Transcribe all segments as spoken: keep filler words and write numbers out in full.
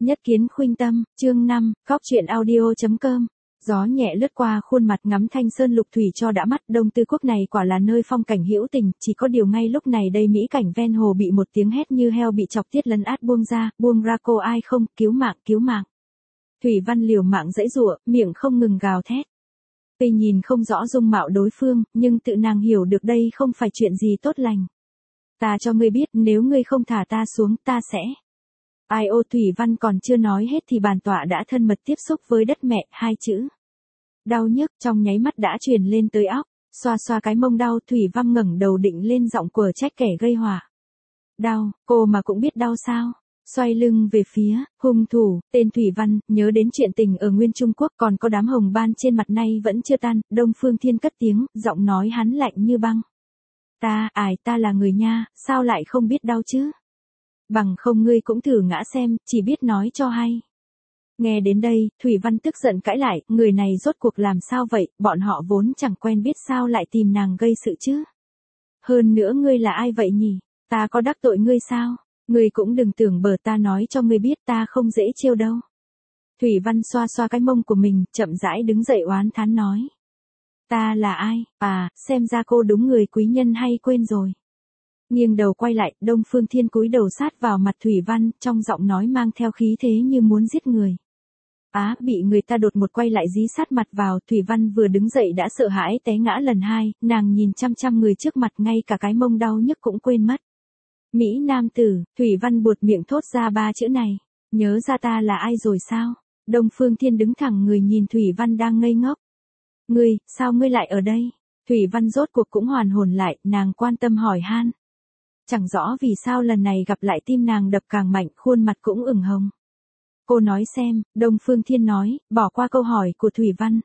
Nhất kiến khuynh tâm, chương năm, góc truyện audio chấm com. Gió nhẹ lướt qua khuôn mặt ngắm thanh sơn lục thủy cho đã mắt. Đông Tư Quốc này quả là nơi phong cảnh hữu tình, chỉ có điều ngay lúc này đây mỹ cảnh ven hồ bị một tiếng hét như heo bị chọc tiết lấn át buông ra, buông ra cô ai không, cứu mạng, cứu mạng. Thủy Văn liều mạng giãy giụa, miệng không ngừng gào thét. Tuy nhìn không rõ dung mạo đối phương, nhưng tự nàng hiểu được đây không phải chuyện gì tốt lành. Ta cho ngươi biết, nếu ngươi không thả ta xuống, ta sẽ... Ai ô Thủy Văn còn chưa nói hết thì bàn tọa đã thân mật tiếp xúc với đất mẹ, hai chữ. Đau nhức trong nháy mắt đã truyền lên tới óc, xoa xoa cái mông đau. Thủy Văn ngẩng đầu định lên giọng quở trách kẻ gây họa. Đau, cô mà cũng biết đau sao? Xoay lưng về phía, hung thủ, tên Thủy Văn, nhớ đến chuyện tình ở Nguyên Trung Quốc còn có đám hồng ban trên mặt nay vẫn chưa tan. Đông Phương Thiên cất tiếng, giọng nói hắn lạnh như băng. Ta, ải ta là người nha, sao lại không biết đau chứ? Bằng không ngươi cũng thử ngã xem, chỉ biết nói cho hay. Nghe đến đây, Thủy Văn tức giận cãi lại, người này rốt cuộc làm sao vậy, bọn họ vốn chẳng quen biết sao lại tìm nàng gây sự chứ. Hơn nữa ngươi là ai vậy nhỉ, ta có đắc tội ngươi sao, ngươi cũng đừng tưởng bờ ta nói cho ngươi biết ta không dễ trêu đâu. Thủy Văn xoa xoa cái mông của mình, chậm rãi đứng dậy oán thán nói. Ta là ai, à, xem ra cô đúng người quý nhân hay quên rồi. Nghiêng đầu quay lại, Đông Phương Thiên cúi đầu sát vào mặt Thủy Văn, trong giọng nói mang theo khí thế như muốn giết người. Á, bị người ta đột một quay lại dí sát mặt vào, Thủy Văn vừa đứng dậy đã sợ hãi té ngã lần hai, nàng nhìn chăm chăm người trước mặt ngay cả cái mông đau nhức cũng quên mất. Mỹ nam tử, Thủy Văn buột miệng thốt ra ba chữ này, nhớ ra ta là ai rồi sao? Đông Phương Thiên đứng thẳng người nhìn Thủy Văn đang ngây ngốc. Ngươi, sao ngươi lại ở đây? Thủy Văn rốt cuộc cũng hoàn hồn lại, nàng quan tâm hỏi han. Chẳng rõ vì sao lần này gặp lại tim nàng đập càng mạnh, khuôn mặt cũng ửng hồng. Cô nói xem, Đông Phương Thiên nói, bỏ qua câu hỏi của Thủy Văn.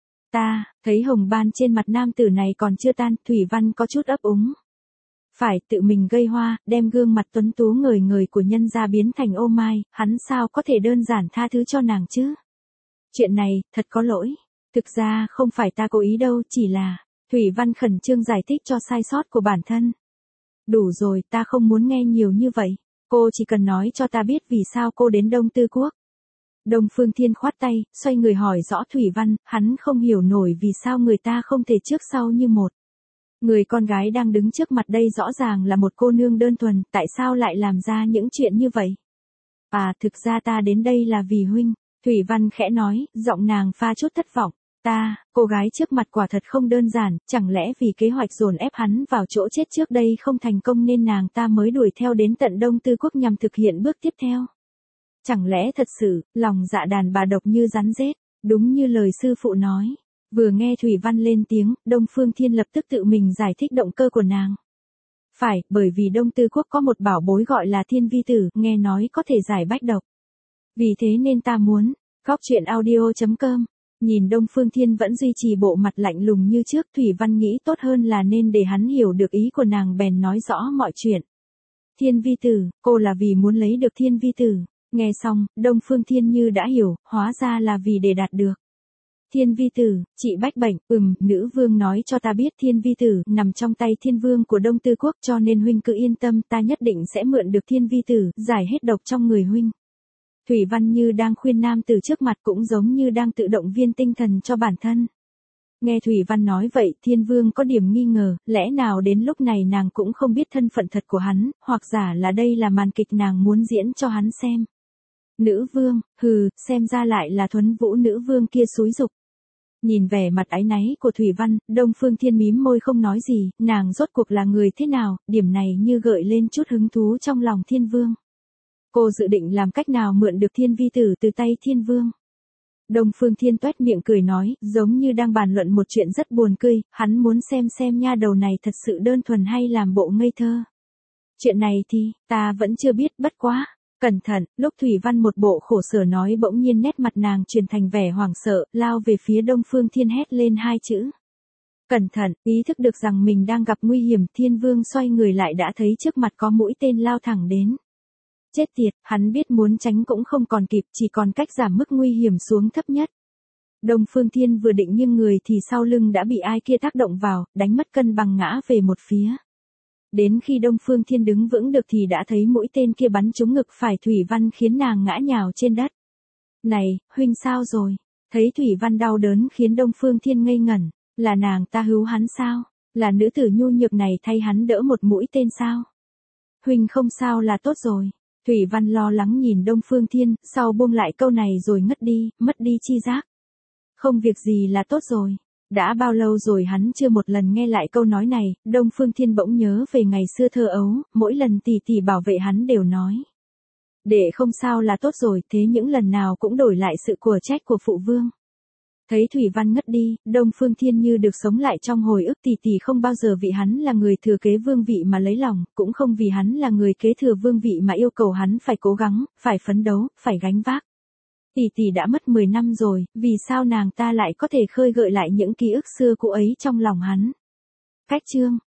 Ta, thấy hồng ban trên mặt nam tử này còn chưa tan, Thủy Văn có chút ấp úng. Phải tự mình gây hoa, đem gương mặt tuấn tú ngời ngời của nhân gia biến thành ô mai, hắn sao có thể đơn giản tha thứ cho nàng chứ? Chuyện này, thật có lỗi. Thực ra không phải ta cố ý đâu, chỉ là... Thủy Văn khẩn trương giải thích cho sai sót của bản thân. Đủ rồi, ta không muốn nghe nhiều như vậy. Cô chỉ cần nói cho ta biết vì sao cô đến Đông Tư Quốc. Đông Phương Thiên khoát tay, xoay người hỏi rõ Thủy Văn, hắn không hiểu nổi vì sao người ta không thể trước sau như một. Người con gái đang đứng trước mặt đây rõ ràng là một cô nương đơn thuần, tại sao lại làm ra những chuyện như vậy? À, thực ra ta đến đây là vì huynh. Thủy Văn khẽ nói, giọng nàng pha chút thất vọng. Ta, cô gái trước mặt quả thật không đơn giản, chẳng lẽ vì kế hoạch dồn ép hắn vào chỗ chết trước đây không thành công nên nàng ta mới đuổi theo đến tận Đông Tư Quốc nhằm thực hiện bước tiếp theo? Chẳng lẽ thật sự, lòng dạ đàn bà độc như rắn rết, đúng như lời sư phụ nói. Vừa nghe Thủy Văn lên tiếng, Đông Phương Thiên lập tức tự mình giải thích động cơ của nàng. Phải, bởi vì Đông Tư Quốc có một bảo bối gọi là Thiên Vi Tử, nghe nói có thể giải bách độc. Vì thế nên ta muốn, góc truyện audio chấm com. Nhìn Đông Phương Thiên vẫn duy trì bộ mặt lạnh lùng như trước, Thủy Văn nghĩ tốt hơn là nên để hắn hiểu được ý của nàng bèn nói rõ mọi chuyện. Thiên Vi Tử, cô là vì muốn lấy được Thiên Vi Tử. Nghe xong, Đông Phương Thiên như đã hiểu, hóa ra là vì để đạt được. Thiên Vi Tử, trị bách bệnh, ừm, nữ vương nói cho ta biết Thiên Vi Tử nằm trong tay Thiên Vương của Đông Tư Quốc cho nên huynh cứ yên tâm, ta nhất định sẽ mượn được Thiên Vi Tử, giải hết độc trong người huynh. Thủy Văn như đang khuyên nam tử trước mặt cũng giống như đang tự động viên tinh thần cho bản thân. Nghe Thủy Văn nói vậy, Thiên Vương có điểm nghi ngờ, lẽ nào đến lúc này nàng cũng không biết thân phận thật của hắn, hoặc giả là đây là màn kịch nàng muốn diễn cho hắn xem. Nữ vương, hừ, xem ra lại là Thuấn Vũ nữ vương kia xúi dục. Nhìn vẻ mặt áy náy của Thủy Văn, Đông Phương Thiên mím môi không nói gì, nàng rốt cuộc là người thế nào, điểm này như gợi lên chút hứng thú trong lòng Thiên Vương. Cô dự định làm cách nào mượn được Thiên Vi Tử từ tay Thiên Vương? Đông Phương Thiên toét miệng cười nói, giống như đang bàn luận một chuyện rất buồn cười, hắn muốn xem xem nha đầu này thật sự đơn thuần hay làm bộ ngây thơ. Chuyện này thì, ta vẫn chưa biết, bất quá. Cẩn thận, lúc Thủy Văn một bộ khổ sở nói bỗng nhiên nét mặt nàng chuyển thành vẻ hoảng sợ, lao về phía Đông Phương Thiên hét lên hai chữ. Cẩn thận, ý thức được rằng mình đang gặp nguy hiểm, Thiên Vương xoay người lại đã thấy trước mặt có mũi tên lao thẳng đến. Chết tiệt, hắn biết muốn tránh cũng không còn kịp, chỉ còn cách giảm mức nguy hiểm xuống thấp nhất. Đông Phương Thiên vừa định nghiêng người thì sau lưng đã bị ai kia tác động vào, đánh mất cân bằng ngã về một phía. Đến khi Đông Phương Thiên đứng vững được thì đã thấy mũi tên kia bắn trúng ngực phải Thủy Văn khiến nàng ngã nhào trên đất. Này, huynh sao rồi? Thấy Thủy Văn đau đớn khiến Đông Phương Thiên ngây ngẩn, là nàng ta hữu hắn sao? Là nữ tử nhu nhược này thay hắn đỡ một mũi tên sao? Huynh không sao là tốt rồi. Thủy Văn lo lắng nhìn Đông Phương Thiên, sau buông lại câu này rồi ngất đi, mất đi chi giác. Không việc gì là tốt rồi. Đã bao lâu rồi hắn chưa một lần nghe lại câu nói này, Đông Phương Thiên bỗng nhớ về ngày xưa thơ ấu, mỗi lần tỷ tỷ bảo vệ hắn đều nói. Để không sao là tốt rồi, thế những lần nào cũng đổi lại sự của trách của phụ vương. Thấy Thủy Văn ngất đi, Đông Phương Thiên như được sống lại trong hồi ức tỷ tỷ không bao giờ vì hắn là người thừa kế vương vị mà lấy lòng, cũng không vì hắn là người kế thừa vương vị mà yêu cầu hắn phải cố gắng, phải phấn đấu, phải gánh vác. Tỷ tỷ đã mất mười năm rồi, vì sao nàng ta lại có thể khơi gợi lại những ký ức xưa cũ ấy trong lòng hắn? Cách chương